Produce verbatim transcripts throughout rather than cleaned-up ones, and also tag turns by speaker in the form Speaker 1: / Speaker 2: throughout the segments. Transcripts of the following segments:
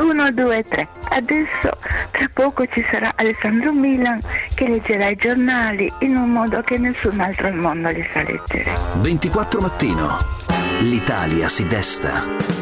Speaker 1: uno, due, tre. Adesso tra poco ci sarà Alessandro Milan che leggerà i giornali in un modo che nessun altro al mondo li sa leggere.
Speaker 2: ventiquattro mattino. L'Italia si desta.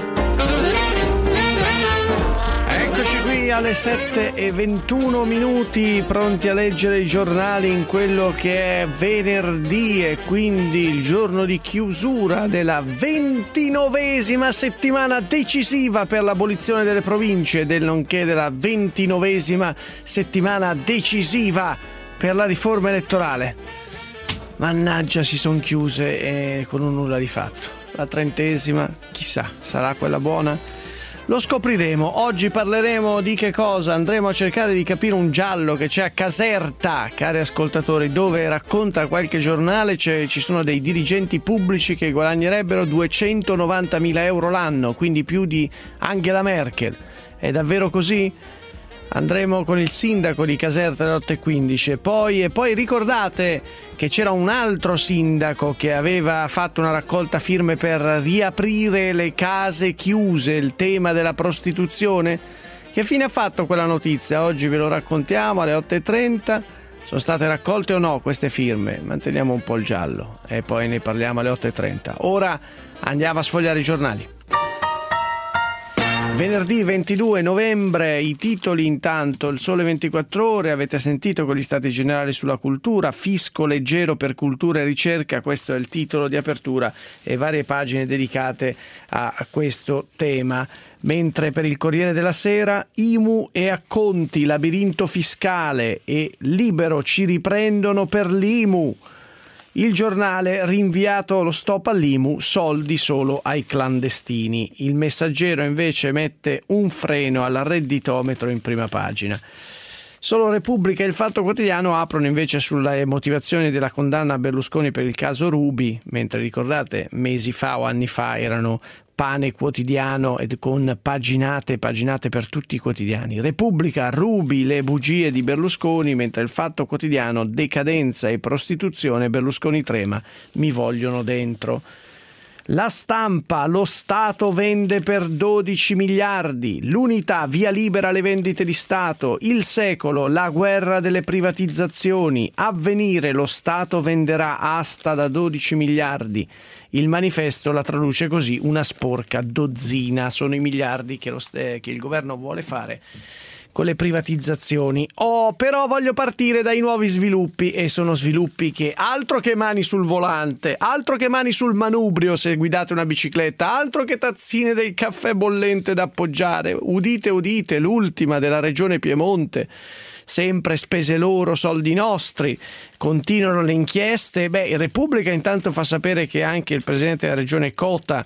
Speaker 3: Eccoci qui alle sette e ventuno minuti, pronti a leggere i giornali in quello che è venerdì e quindi il giorno di chiusura della ventinovesima settimana decisiva per l'abolizione delle province, del nonché della ventinovesima settimana decisiva per la riforma elettorale. Mannaggia, si sono chiuse e con un nulla di fatto. La trentesima, chissà, sarà quella buona? Lo scopriremo. Oggi parleremo di che cosa? Andremo a cercare di capire un giallo che c'è a Caserta, cari ascoltatori, dove racconta qualche giornale, c'è, ci sono dei dirigenti pubblici che guadagnerebbero duecentonovantamila euro l'anno, quindi più di Angela Merkel. È davvero così? Andremo con il sindaco di Caserta alle otto e quindici e poi, e poi ricordate che c'era un altro sindaco che aveva fatto una raccolta firme per riaprire le case chiuse, il tema della prostituzione. Che fine ha fatto quella notizia? Oggi ve lo raccontiamo alle otto e trenta. Sono state raccolte o no queste firme? Manteniamo un po' il giallo e poi ne parliamo alle otto e trenta. Ora andiamo a sfogliare i giornali. Venerdì ventidue novembre, i titoli intanto, il Sole ventiquattro Ore, avete sentito con gli stati generali sulla cultura, fisco leggero per cultura e ricerca, questo è il titolo di apertura e varie pagine dedicate a, a questo tema. Mentre per il Corriere della Sera, I M U e acconti, labirinto fiscale e Libero ci riprendono per l'I M U. Il Giornale, rinviato lo stop all'I M U, soldi solo ai clandestini. Il Messaggero invece mette un freno al redditometro in prima pagina. Solo Repubblica e il Fatto Quotidiano aprono invece sulle motivazioni della condanna a Berlusconi per il caso Ruby, mentre ricordate mesi fa o anni fa erano pane quotidiano ed con paginate paginate per tutti i quotidiani. Repubblica, Ruby, le bugie di Berlusconi, mentre il Fatto Quotidiano, decadenza e prostituzione, Berlusconi trema, mi vogliono dentro. La Stampa, lo Stato vende per dodici miliardi, l'Unità, via libera alle vendite di Stato, Il Secolo, la guerra delle privatizzazioni, Avvenire, lo Stato venderà asta da dodici miliardi. Il Manifesto la traduce così: una sporca dozzina, sono i miliardi che, lo, eh, che il governo vuole fare con le privatizzazioni. Oh, però voglio partire dai nuovi sviluppi, e sono sviluppi che altro che mani sul volante, altro che mani sul manubrio se guidate una bicicletta, altro che tazzine del caffè bollente da appoggiare. Udite, udite, l'ultima della regione Piemonte. Sempre spese loro, soldi nostri. Continuano le inchieste. Beh, Repubblica intanto fa sapere che anche il presidente della regione Cota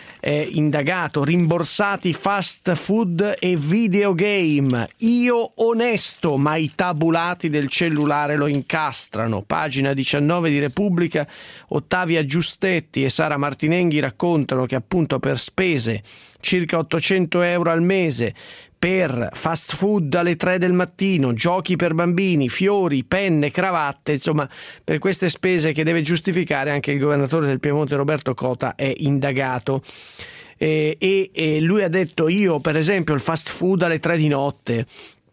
Speaker 3: è indagato. Rimborsati fast food e videogame. Io onesto, ma i tabulati del cellulare lo incastrano. Pagina diciannove di Repubblica. Ottavia Giustetti e Sara Martinenghi raccontano che appunto per spese circa ottocento euro al mese, per fast food alle tre del mattino, giochi per bambini, fiori, penne, cravatte, insomma, per queste spese che deve giustificare anche il governatore del Piemonte Roberto Cota è indagato. E, e, e lui ha detto: io per esempio il fast food alle tre di notte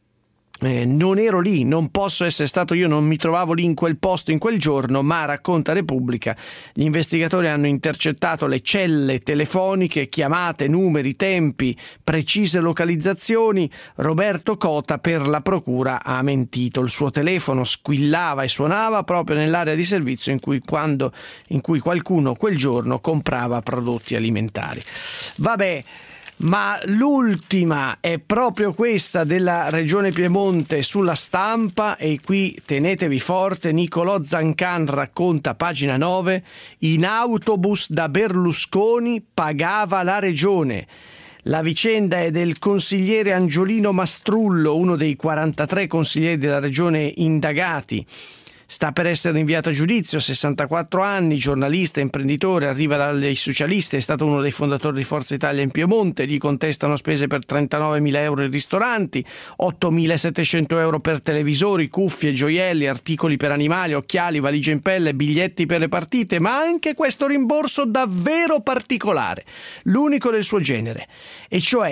Speaker 3: Eh, non ero lì, non posso essere stato io, non mi trovavo lì in quel posto in quel giorno, ma racconta Repubblica, gli investigatori hanno intercettato le celle telefoniche, chiamate, numeri, tempi, precise localizzazioni. Roberto Cota per la procura ha mentito, il suo telefono squillava e suonava proprio nell'area di servizio in cui, quando, in cui qualcuno quel giorno comprava prodotti alimentari. Vabbè, ma l'ultima è proprio questa della regione Piemonte sulla Stampa, e qui tenetevi forte. Nicolò Zancan racconta, pagina nove, in autobus da Berlusconi pagava la regione. La vicenda è del consigliere Angiolino Mastrullo, uno dei quarantatré consiglieri della regione indagati. Sta per essere rinviato a giudizio, sessantaquattro anni, giornalista, imprenditore, arriva dai socialisti, è stato uno dei fondatori di Forza Italia in Piemonte, gli contestano spese per trentanovemila euro in ristoranti, ottomilasettecento euro per televisori, cuffie, gioielli, articoli per animali, occhiali, valigie in pelle, biglietti per le partite, ma anche questo rimborso davvero particolare, l'unico del suo genere, e cioè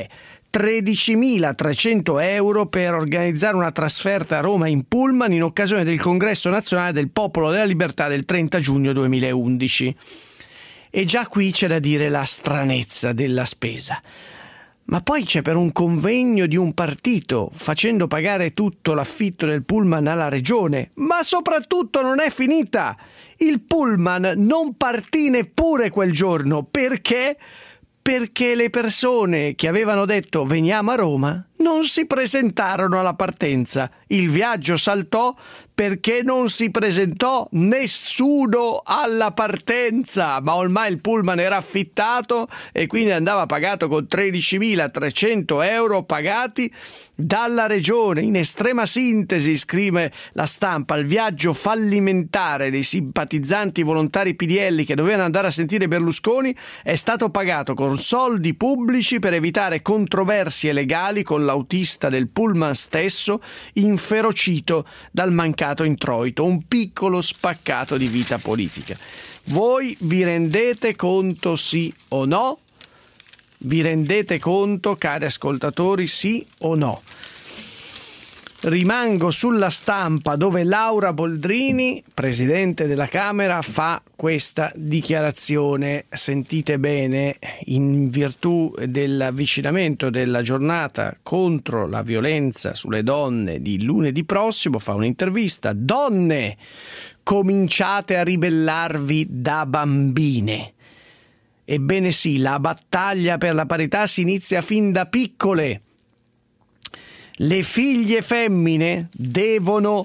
Speaker 3: tredicimilatrecento euro per organizzare una trasferta a Roma in pullman in occasione del Congresso Nazionale del Popolo della Libertà del trenta giugno duemilaundici. E già qui c'è da dire la stranezza della spesa. Ma poi c'è per un convegno di un partito, facendo pagare tutto l'affitto del pullman alla regione. Ma soprattutto non è finita! Il pullman non partì neppure quel giorno. Perché? Perché le persone che avevano detto veniamo a Roma non si presentarono alla partenza. Il viaggio saltò perché non si presentò nessuno alla partenza, ma ormai il pullman era affittato e quindi andava pagato con tredicimilatrecento euro pagati dalla regione. In estrema sintesi, scrive La Stampa, il viaggio fallimentare dei simpatizzanti volontari P D L che dovevano andare a sentire Berlusconi è stato pagato con soldi pubblici per evitare controversie legali con l'autista del pullman stesso, inferocito dal mancato introito, un piccolo spaccato di vita politica. Voi vi rendete conto, sì o no? Vi rendete conto, cari ascoltatori, sì o no? Rimango sulla Stampa, dove Laura Boldrini, presidente della Camera, fa questa dichiarazione. Sentite bene, in virtù dell'avvicinamento della giornata contro la violenza sulle donne di lunedì prossimo, fa un'intervista. Donne, cominciate a ribellarvi da bambine. Ebbene sì, la battaglia per la parità si inizia fin da piccole. Le figlie femmine devono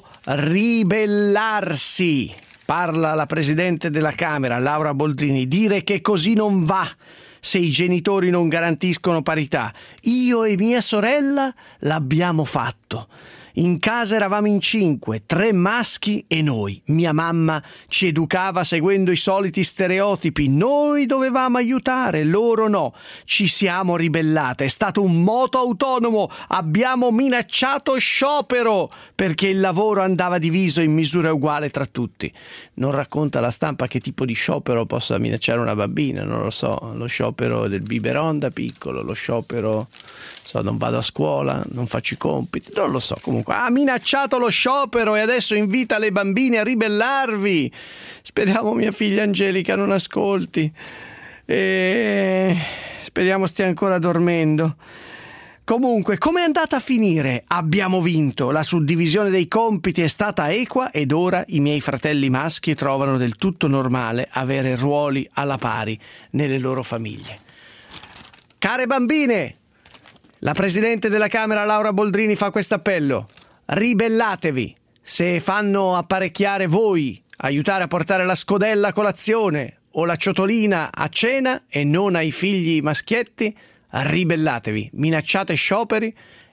Speaker 3: ribellarsi. Parla la Presidente della Camera, Laura Boldrini. Dire che così non va se i genitori non garantiscono parità. Io e mia sorella l'abbiamo fatto. In casa eravamo in cinque, tre maschi e noi. Mia mamma ci educava seguendo i soliti stereotipi. Noi dovevamo aiutare, loro no. Ci siamo ribellate. È stato un moto autonomo. Abbiamo minacciato sciopero perché il lavoro andava diviso in misura uguale tra tutti. Non racconta La Stampa che tipo di sciopero possa minacciare una bambina. Non lo so. Lo sciopero del biberon da piccolo, lo sciopero... So, non vado a scuola, non faccio i compiti, non lo so. Comunque ha minacciato lo sciopero e adesso invita le bambine a ribellarvi. Speriamo mia figlia Angelica non ascolti e speriamo stia ancora dormendo. Comunque, come è andata a finire? Abbiamo vinto, la suddivisione dei compiti è stata equa ed ora i miei fratelli maschi trovano del tutto normale avere ruoli alla pari nelle loro famiglie. Care bambine, la Presidente della Camera Laura Boldrini fa questo appello: ribellatevi. Se fanno apparecchiare voi, aiutare a portare la scodella a colazione o la ciotolina a cena e non ai figli maschietti, ribellatevi, minacciate scioperi,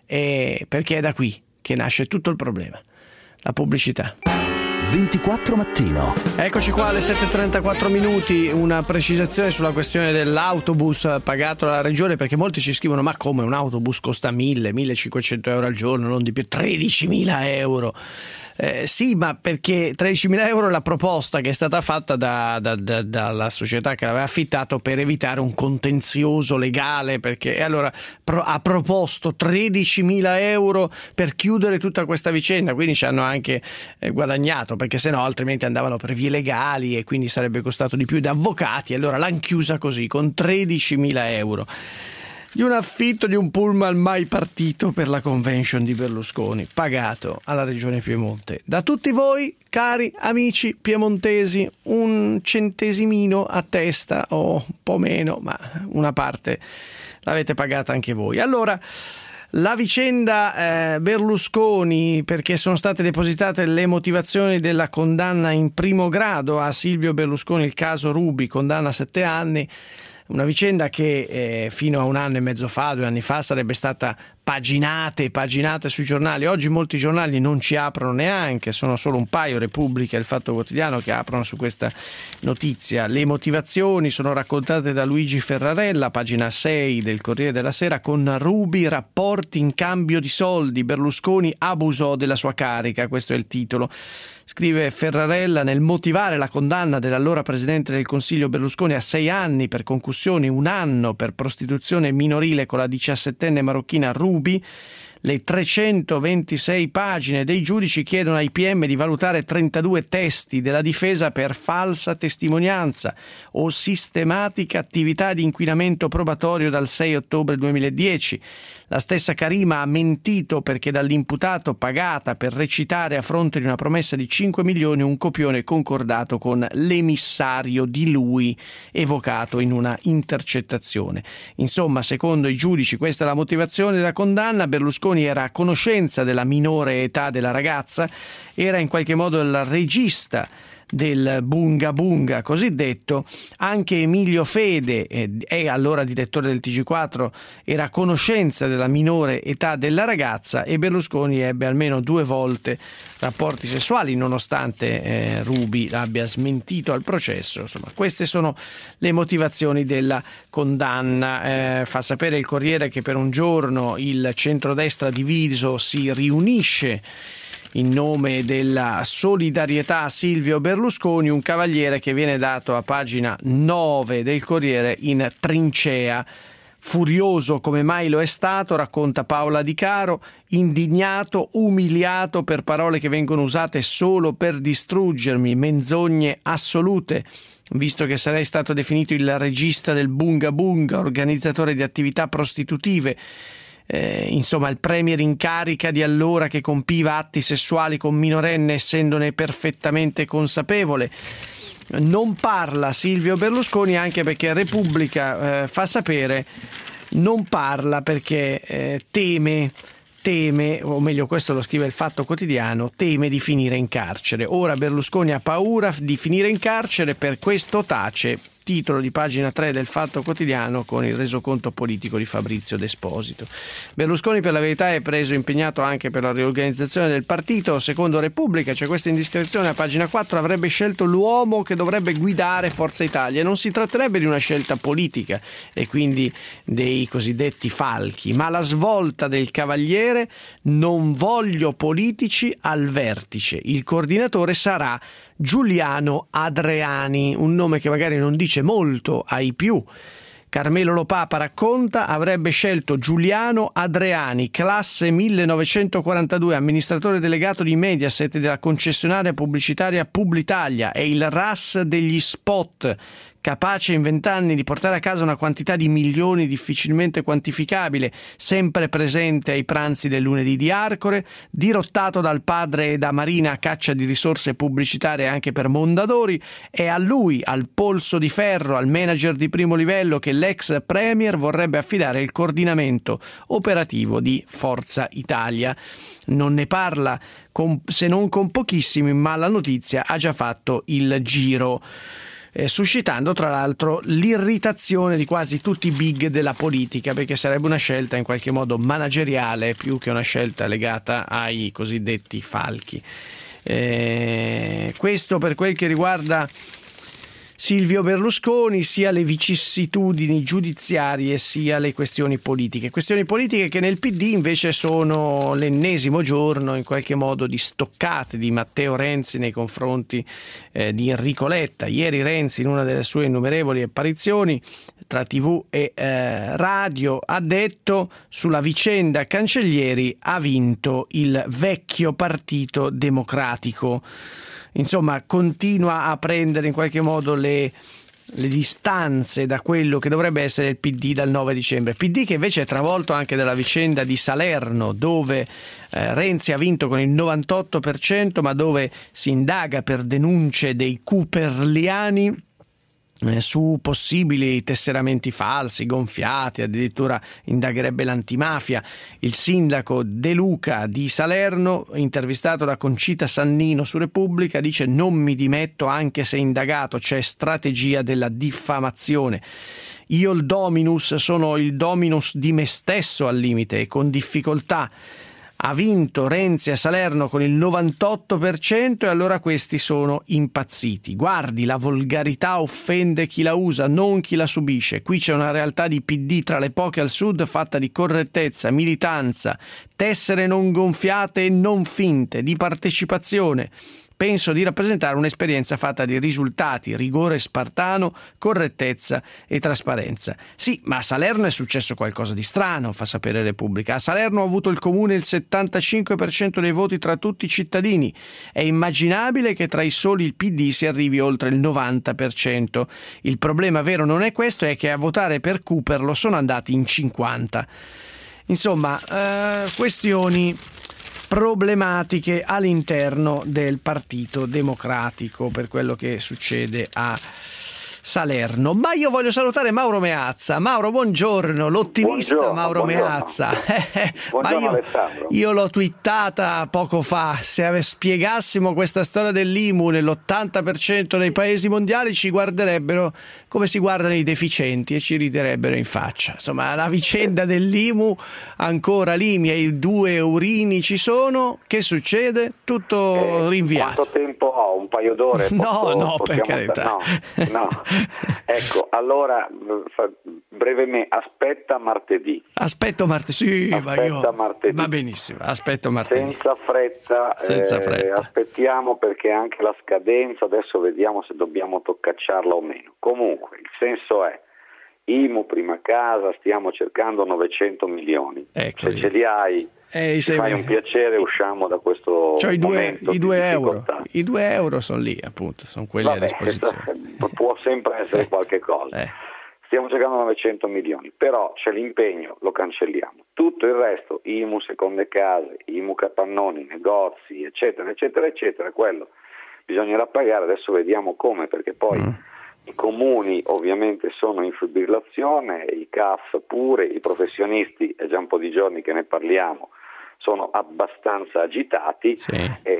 Speaker 3: e perché è da qui che nasce tutto il problema. La pubblicità.
Speaker 2: ventiquattro mattino.
Speaker 3: Eccoci qua alle sette e trentaquattro minuti, una precisazione sulla questione dell'autobus pagato dalla regione, perché molti ci scrivono: ma come, un autobus costa mille, millecinquecento euro al giorno, non di più, tredicimila euro. Eh, sì, ma perché tredicimila euro è la proposta che è stata fatta da, da, da, dalla società che l'aveva affittato per evitare un contenzioso legale, perché e allora pro, ha proposto tredicimila euro per chiudere tutta questa vicenda, quindi ci hanno anche eh, guadagnato, perché sennò altrimenti andavano per vie legali e quindi sarebbe costato di più da avvocati. Allora l'hanno chiusa così, con tredicimila euro di un affitto di un pullman mai partito per la convention di Berlusconi, pagato alla Regione Piemonte. Da tutti voi, cari amici piemontesi, un centesimino a testa o un po' meno, ma una parte l'avete pagata anche voi. Allora, la vicenda eh, Berlusconi, perché sono state depositate le motivazioni della condanna in primo grado a Silvio Berlusconi, il caso Ruby, condanna a sette anni. Una vicenda che eh, fino a un anno e mezzo fa, due anni fa, sarebbe stata paginate e paginate sui giornali. Oggi molti giornali non ci aprono neanche, sono solo un paio, Repubblica e Il Fatto Quotidiano, che aprono su questa notizia. Le motivazioni sono raccontate da Luigi Ferrarella, pagina sei del Corriere della Sera, con Ruby, rapporti in cambio di soldi, Berlusconi abusò della sua carica, questo è il titolo. Scrive Ferrarella nel motivare la condanna dell'allora Presidente del Consiglio Berlusconi a sei anni per concussione, un anno per prostituzione minorile con la diciassettenne marocchina Ruby. Le trecentoventisei pagine dei giudici chiedono ai P M di valutare trentadue testi della difesa per falsa testimonianza o sistematica attività di inquinamento probatorio dal sei ottobre duemiladieci. La stessa Karima ha mentito perché dall'imputato pagata per recitare a fronte di una promessa di cinque milioni un copione concordato con l'emissario di lui evocato in una intercettazione. Insomma, secondo i giudici, questa è la motivazione della condanna. Berlusconi era a conoscenza della minore età della ragazza, era in qualche modo il regista del Bunga Bunga cosiddetto. Anche Emilio Fede, è allora direttore del T G quattro, era a conoscenza della minore età della ragazza, e Berlusconi ebbe almeno due volte rapporti sessuali nonostante eh, Ruby l'abbia smentito al processo. Insomma, queste sono le motivazioni della condanna. Eh, fa sapere il Corriere che per un giorno il centrodestra diviso si riunisce in nome della solidarietà a Silvio Berlusconi, un cavaliere che viene dato a pagina nove del Corriere in trincea. Furioso come mai lo è stato, racconta Paola Di Caro, indignato, umiliato per parole che vengono usate solo per distruggermi, menzogne assolute. Visto che sarei stato definito il regista del Bunga Bunga, organizzatore di attività prostitutive, Eh, insomma il premier in carica di allora che compiva atti sessuali con minorenne essendone perfettamente consapevole. Non parla Silvio Berlusconi, anche perché Repubblica eh, fa sapere non parla perché eh, teme teme, o meglio questo lo scrive il Fatto Quotidiano, teme di finire in carcere. Ora Berlusconi ha paura di finire in carcere, per questo tace. Titolo di pagina tre del Fatto Quotidiano con il resoconto politico di Fabrizio D'Esposito. Berlusconi, per la verità, è preso impegnato anche per la riorganizzazione del partito. Secondo Repubblica c'è questa indiscrezione a pagina quattro: avrebbe scelto l'uomo che dovrebbe guidare Forza Italia. Non si tratterebbe di una scelta politica e quindi dei cosiddetti falchi, ma la svolta del cavaliere: non voglio politici al vertice. Il coordinatore sarà Giuliano Adreani, un nome che magari non dice molto ai più. Carmelo Lo Papa racconta: avrebbe scelto Giuliano Adreani, classe millenovecentoquarantadue, amministratore delegato di Mediaset e della concessionaria pubblicitaria Publitalia, è il R A S degli spot, capace in vent'anni di portare a casa una quantità di milioni difficilmente quantificabile, sempre presente ai pranzi del lunedì di Arcore, dirottato dal padre e da Marina a caccia di risorse pubblicitarie anche per Mondadori. È a lui, al polso di ferro, al manager di primo livello, che l'ex premier vorrebbe affidare il coordinamento operativo di Forza Italia. Non ne parla con, se non con pochissimi, ma la notizia ha già fatto il giro, Eh, suscitando tra l'altro l'irritazione di quasi tutti i big della politica, perché sarebbe una scelta in qualche modo manageriale più che una scelta legata ai cosiddetti falchi. Eh, questo per quel che riguarda Silvio Berlusconi, sia le vicissitudini giudiziarie sia le questioni politiche. Questioni politiche che nel P D invece sono l'ennesimo giorno in qualche modo di stoccate di Matteo Renzi nei confronti eh, di Enrico Letta. Ieri Renzi, in una delle sue innumerevoli apparizioni tra tivù e eh, radio, ha detto: sulla vicenda Cancellieri ha vinto il vecchio Partito Democratico. Insomma, continua a prendere in qualche modo le, le distanze da quello che dovrebbe essere il P D dal nove dicembre. P D che invece è travolto anche dalla vicenda di Salerno, dove eh, Renzi ha vinto con il novantotto per cento, ma dove si indaga per denunce dei cooperliani su possibili tesseramenti falsi, gonfiati, addirittura indagherebbe l'antimafia. Il sindaco De Luca di Salerno, intervistato da Concita Sannino su Repubblica, dice: non mi dimetto anche se indagato, c'è strategia della diffamazione. Io il dominus, sono il dominus di me stesso al limite e con difficoltà. Ha vinto Renzi a Salerno con il novantotto per cento e allora questi sono impazziti. Guardi, la volgarità offende chi la usa, non chi la subisce. Qui c'è una realtà di P D tra le poche al sud fatta di correttezza, militanza, tessere non gonfiate e non finte, di partecipazione. penso di rappresentare un'esperienza fatta di risultati, rigore spartano, correttezza e trasparenza. Sì, ma a Salerno è successo qualcosa di strano, fa sapere Repubblica. A Salerno ha avuto il comune il settantacinque per cento dei voti tra tutti i cittadini. È immaginabile che tra i soli il P D si arrivi oltre il novanta per cento. Il problema vero non è questo, è che a votare per Cooperlo sono andati in cinquanta. Insomma, eh, questioni problematiche all'interno del Partito Democratico per quello che succede a Salerno. Ma io voglio salutare Mauro Meazza. Mauro, buongiorno, l'ottimista buongiorno, Mauro buongiorno. Meazza.
Speaker 4: Buongiorno,
Speaker 3: Ma io,
Speaker 4: Alessandro.
Speaker 3: Io l'ho twittata poco fa. Se spiegassimo questa storia dell'I M U nell'ottanta per cento dei paesi mondiali ci guarderebbero come si guardano i deficienti e ci riderebbero in faccia. Insomma, la vicenda dell'I M U ancora lì, i miei due eurini ci sono. Che succede? Tutto
Speaker 4: eh,
Speaker 3: rinviato.
Speaker 4: Quanto tempo ho? Un paio d'ore?
Speaker 3: No,
Speaker 4: Posso,
Speaker 3: no, per carità.
Speaker 4: No, no. Ecco, allora brevemente, aspetta martedì.
Speaker 3: Aspetto martedì, sì,
Speaker 4: aspetta
Speaker 3: ma io
Speaker 4: martedì.
Speaker 3: Va benissimo, aspetto martedì.
Speaker 4: Senza fretta,
Speaker 3: Senza
Speaker 4: eh,
Speaker 3: fretta.
Speaker 4: Aspettiamo, perché anche la scadenza, adesso vediamo se dobbiamo toccacciarla o meno. Comunque, il senso è: I M U prima casa, stiamo cercando novecento milioni.
Speaker 3: Ecco,
Speaker 4: se ce li hai,
Speaker 3: eh,
Speaker 4: ci fai un piacere, usciamo da questo
Speaker 3: cioè, i due,
Speaker 4: momento
Speaker 3: i due euro.
Speaker 4: difficoltà.
Speaker 3: I due euro sono lì, appunto, sono quelli
Speaker 4: Vabbè,
Speaker 3: a disposizione.
Speaker 4: Può sempre essere eh, qualche cosa.
Speaker 3: Eh.
Speaker 4: Stiamo cercando novecento milioni, però c'è l'impegno, lo cancelliamo. Tutto il resto, I M U seconde case, I M U capannoni, negozi, eccetera, eccetera, eccetera, quello bisognerà pagare. Adesso vediamo come, perché poi mm. i comuni ovviamente sono in fibrillazione, i C A F pure, i professionisti, è già un po' di giorni che ne parliamo, sono abbastanza agitati,
Speaker 3: sì.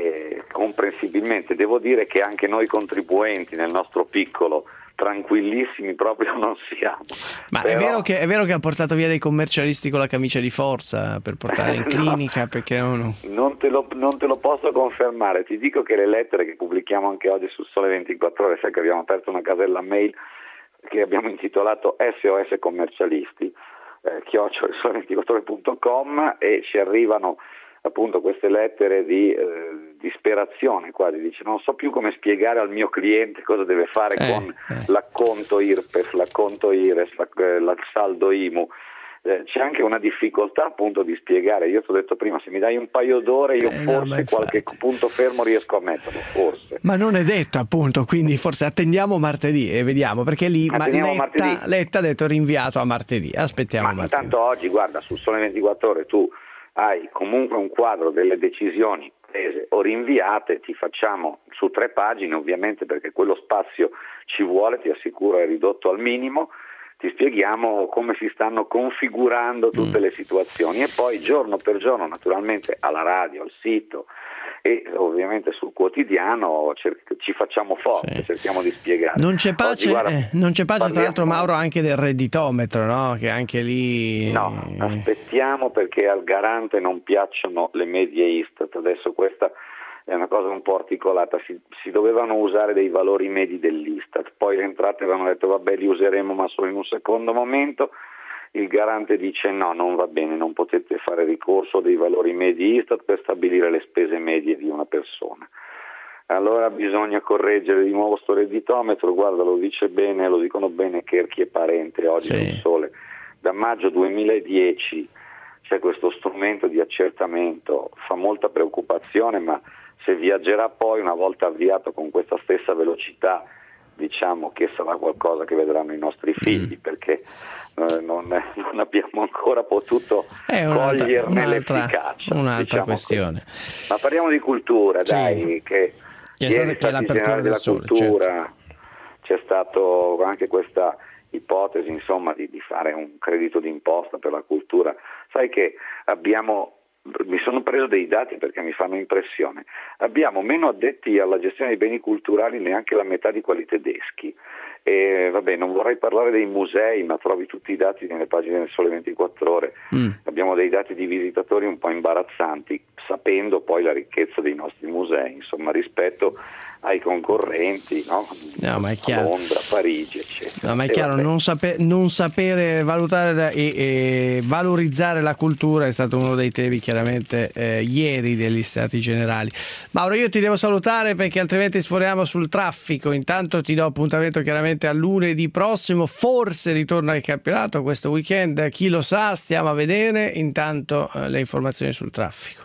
Speaker 4: E comprensibilmente devo dire che anche noi contribuenti nel nostro piccolo tranquillissimi proprio non siamo.
Speaker 3: Ma
Speaker 4: Però...
Speaker 3: è vero che è vero che ha portato via dei commercialisti con la camicia di forza per portare in clinica? No, perché non...
Speaker 4: Non, te lo, non te lo posso confermare. Ti dico che le lettere che pubblichiamo anche oggi sul Sole ventiquattro Ore, sai che abbiamo aperto una casella mail che abbiamo intitolato S O S commercialisti, eh, chiocciola sole ventiquattro ore punto com, e ci arrivano appunto queste lettere di eh, disperazione quasi, dice non so più come spiegare al mio cliente cosa deve fare eh, con eh. l'acconto I R P E F, l'acconto I R E S, il saldo I M U. Eh, c'è anche una difficoltà appunto di spiegare. Io ti ho detto prima, se mi dai un paio d'ore io eh, forse no, qualche punto fermo riesco a metterlo, forse.
Speaker 3: Ma non è detto appunto, quindi forse attendiamo martedì e vediamo, perché lì ma Letta, Letta ha detto rinviato a martedì, aspettiamo
Speaker 4: ma
Speaker 3: martedì.
Speaker 4: Intanto oggi, guarda, sul Sole ventiquattro Ore tu hai comunque un quadro delle decisioni prese o rinviate, ti facciamo su tre pagine ovviamente, perché quello spazio ci vuole, ti assicuro è ridotto al minimo, ti spieghiamo come si stanno configurando tutte mm. le situazioni, e poi giorno per giorno naturalmente alla radio, al sito e ovviamente sul quotidiano cer- ci facciamo forte, sì. cerchiamo di spiegare.
Speaker 3: Non c'è pace, Oggi, guarda, eh, non c'è pace parliamo... tra l'altro, Mauro, anche del redditometro, no? Che anche lì...
Speaker 4: No, aspettiamo, perché al garante non piacciono le medie Istat. Adesso questa è una cosa un po' articolata, si, si dovevano usare dei valori medi dell'Istat, poi le entrate avevano detto vabbè li useremo ma solo in un secondo momento. Il garante dice no, non va bene, non potete fare ricorso a dei valori medi Istat per stabilire le spese medie di una persona. Allora bisogna correggere di nuovo sto redditometro. Guarda, lo dice bene, lo dicono bene Cherchi e Parente oggi sul sì. Sole. Da maggio duemiladieci c'è questo strumento di accertamento, fa molta preoccupazione, ma se viaggerà poi una volta avviato con questa stessa velocità, diciamo che sarà qualcosa che vedranno i nostri figli, mm. perché eh, non, non abbiamo ancora potuto
Speaker 3: è un'altra,
Speaker 4: coglierne
Speaker 3: un'altra,
Speaker 4: l'efficacia.
Speaker 3: Un'altra
Speaker 4: diciamo
Speaker 3: questione.
Speaker 4: Così. Ma parliamo di cultura, sì. dai, che
Speaker 3: c'è stata che l'apertura della
Speaker 4: Sole, cultura,
Speaker 3: certo.
Speaker 4: C'è stato anche questa ipotesi, insomma, di, di fare un credito d'imposta per la cultura. Sai che abbiamo mi sono preso dei dati perché mi fanno impressione. Abbiamo meno addetti alla gestione dei beni culturali neanche la metà di quelli tedeschi. E vabbè, non vorrei parlare dei musei, ma trovi tutti i dati nelle pagine del Sole ventiquattro Ore. Mm. Abbiamo dei dati di visitatori un po' imbarazzanti, sapendo poi la ricchezza dei nostri musei, insomma, rispetto ai concorrenti, no?
Speaker 3: No, ma è chiaro.
Speaker 4: A Londra, Parigi, eccetera.
Speaker 3: No, ma è
Speaker 4: e
Speaker 3: chiaro,
Speaker 4: vabbè.
Speaker 3: non, sape- non sapere valutare e, e valorizzare la cultura è stato uno dei temi chiaramente eh, ieri degli Stati Generali. Mauro, io ti devo salutare perché altrimenti sforiamo sul traffico. Intanto ti do appuntamento chiaramente a lunedì prossimo, forse ritorna il campionato questo weekend, chi lo sa, stiamo a vedere. Intanto eh, le informazioni sul traffico.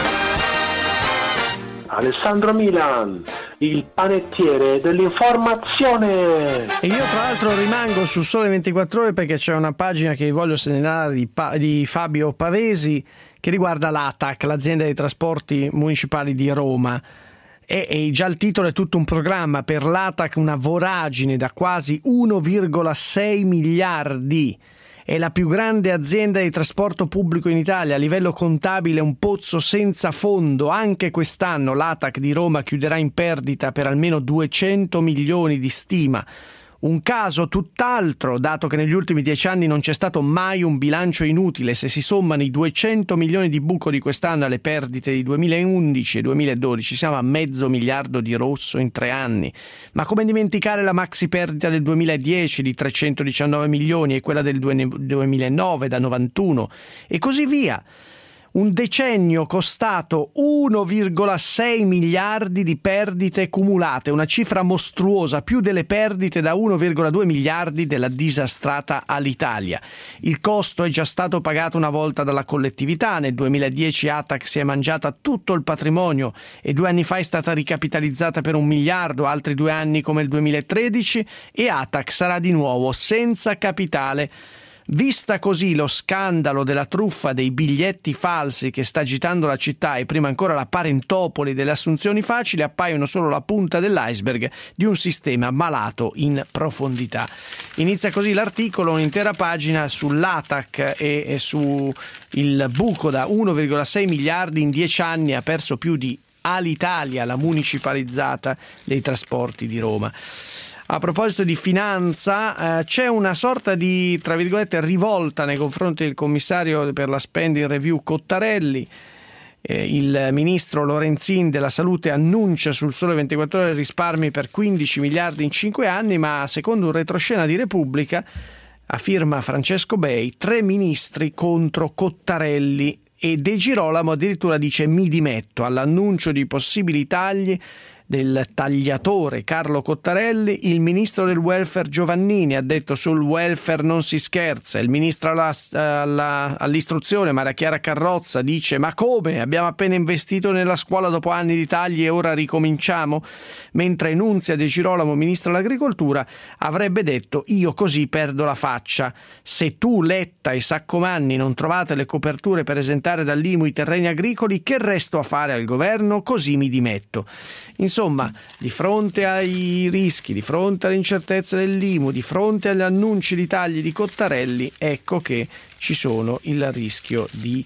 Speaker 5: Alessandro Milan, il panettiere dell'informazione.
Speaker 3: E io tra l'altro rimango su Sole ventiquattro Ore perché c'è una pagina che vi voglio segnalare di, pa- di Fabio Pavesi che riguarda l'A T A C, l'azienda dei trasporti municipali di Roma. E, e già il titolo è tutto un programma per l'A T A C, una voragine da quasi uno virgola sei miliardi. È la più grande azienda di trasporto pubblico in Italia, a livello contabile un pozzo senza fondo. Anche quest'anno l'A T A C di Roma chiuderà in perdita per almeno duecento milioni di stima. Un caso tutt'altro, dato che negli ultimi dieci anni non c'è stato mai un bilancio inutile. Se si sommano i duecento milioni di buco di quest'anno alle perdite di duemilaundici e duemiladodici, siamo a mezzo miliardo di rosso in tre anni. Ma come dimenticare la maxi perdita del duemiladieci di trecentodiciannove milioni e quella del duemilanove da novantuno e così via. Un decennio costato uno virgola sei miliardi di perdite cumulate, una cifra mostruosa, più delle perdite da uno virgola due miliardi della disastrata Alitalia. Il costo è già stato pagato una volta dalla collettività. Nel duemiladieci A T A C si è mangiata tutto il patrimonio e due anni fa è stata ricapitalizzata per un miliardo, altri due anni come il duemilatredici e A T A C sarà di nuovo senza capitale. Vista così lo scandalo della truffa dei biglietti falsi che sta agitando la città e prima ancora la parentopoli delle assunzioni facili, appaiono solo la punta dell'iceberg di un sistema malato in profondità. Inizia così l'articolo, un'intera pagina sull'A T A C e, e su il buco da uno virgola sei miliardi in dieci anni ha perso più di Alitalia, la municipalizzata dei trasporti di Roma. A proposito di finanza, eh, c'è una sorta di, tra virgolette, rivolta nei confronti del commissario per la spending review Cottarelli. Eh, il ministro Lorenzin della Salute annuncia sul Sole ventiquattro Ore risparmi per quindici miliardi in cinque anni, ma secondo un retroscena di Repubblica, a firma Francesco Bei, tre ministri contro Cottarelli e De Girolamo addirittura dice mi dimetto all'annuncio di possibili tagli del tagliatore Carlo Cottarelli. Il ministro del welfare Giovannini ha detto sul welfare non si scherza. Il ministro alla, alla, all'istruzione Maria Chiara Carrozza dice ma come? Abbiamo appena investito nella scuola dopo anni di tagli e ora ricominciamo? Mentre Nunzia De Girolamo, ministro dell'agricoltura, avrebbe detto io così perdo la faccia. Se tu, Letta e Saccomanni non trovate le coperture per esentare dall'I M U i terreni agricoli, che resto a fare al governo? Così mi dimetto. Insomma, Insomma, di fronte ai rischi, di fronte alle incertezze dell'I M U, di fronte agli annunci di tagli di Cottarelli, ecco che ci sono il rischio di,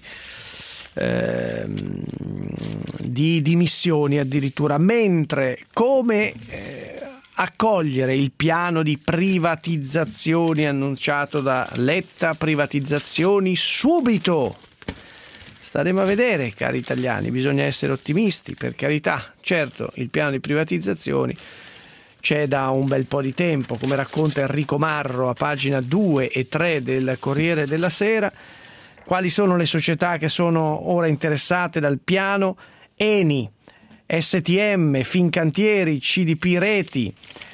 Speaker 3: ehm, di dimissioni addirittura. Mentre come eh, accogliere il piano di privatizzazioni annunciato da Letta, privatizzazioni subito? Staremo a vedere, cari italiani, bisogna essere ottimisti, per carità. Certo, il piano di privatizzazioni c'è da un bel po' di tempo, come racconta Enrico Marro a pagina due e tre del Corriere della Sera. Quali sono le società che sono ora interessate dal piano? Eni, S T M, Fincantieri, C D P Reti,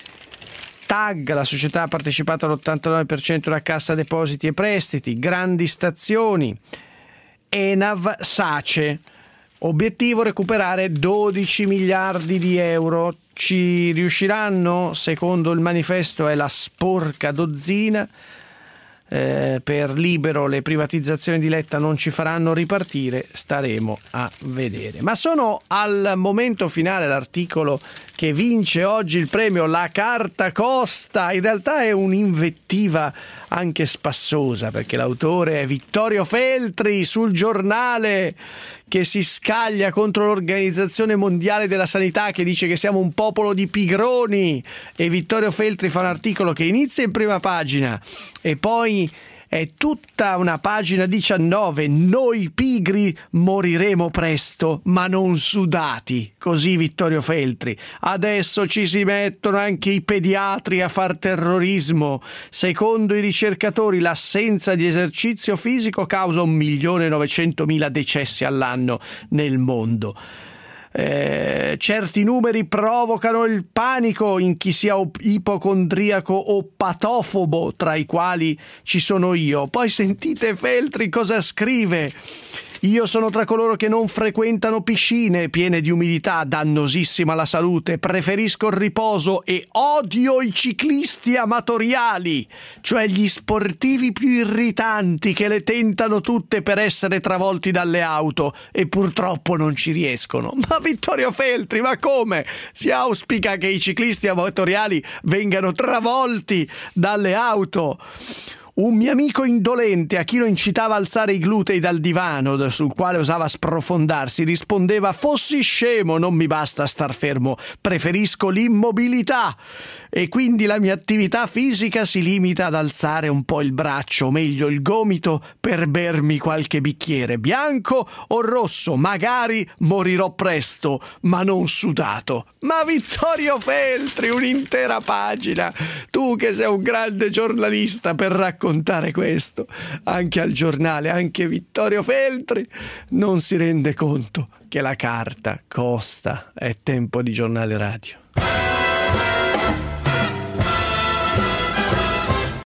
Speaker 3: T A G, la società partecipata all'ottantanove per cento da Cassa Depositi e Prestiti, Grandi Stazioni, Enav, Sace. Obiettivo recuperare dodici miliardi di euro. Ci riusciranno? Secondo il manifesto è la sporca dozzina. Eh, per Libero le privatizzazioni di Letta non ci faranno ripartire, staremo a vedere. Ma sono al momento finale l'articolo che vince oggi il premio La Carta Costa. In realtà è un'invettiva anche spassosa, perché l'autore è Vittorio Feltri sul Giornale, che si scaglia contro l'Organizzazione Mondiale della Sanità, che dice che siamo un popolo di pigroni, e Vittorio Feltri fa un articolo che inizia in prima pagina e poi È tutta una pagina diciannove. Noi pigri moriremo presto, ma non sudati. Così Vittorio Feltri. Adesso ci si mettono anche i pediatri a far terrorismo. Secondo i ricercatori l'assenza di esercizio fisico causa un milione e novecentomila decessi all'anno nel mondo. Eh, certi numeri provocano il panico in chi sia ipocondriaco o patofobo, tra i quali ci sono io. Poi sentite Feltri cosa scrive: io sono tra coloro che non frequentano piscine piene di umidità, dannosissima alla salute, preferisco il riposo e odio i ciclisti amatoriali, cioè gli sportivi più irritanti che le tentano tutte per essere travolti dalle auto e purtroppo non ci riescono. Ma Vittorio Feltri, ma come? Si auspica che i ciclisti amatoriali vengano travolti dalle auto? Un mio amico indolente, a chi lo incitava a alzare i glutei dal divano sul quale osava sprofondarsi, rispondeva: fossi scemo, non mi basta star fermo, preferisco l'immobilità. E quindi la mia attività fisica si limita ad alzare un po' il braccio, o meglio il gomito, per bermi qualche bicchiere, bianco o rosso. Magari morirò presto, ma non sudato. Ma Vittorio Feltri, un'intera pagina! Tu che sei un grande giornalista per raccontare questo, anche al giornale, anche Vittorio Feltri non si rende conto che la carta costa. È tempo di giornale radio.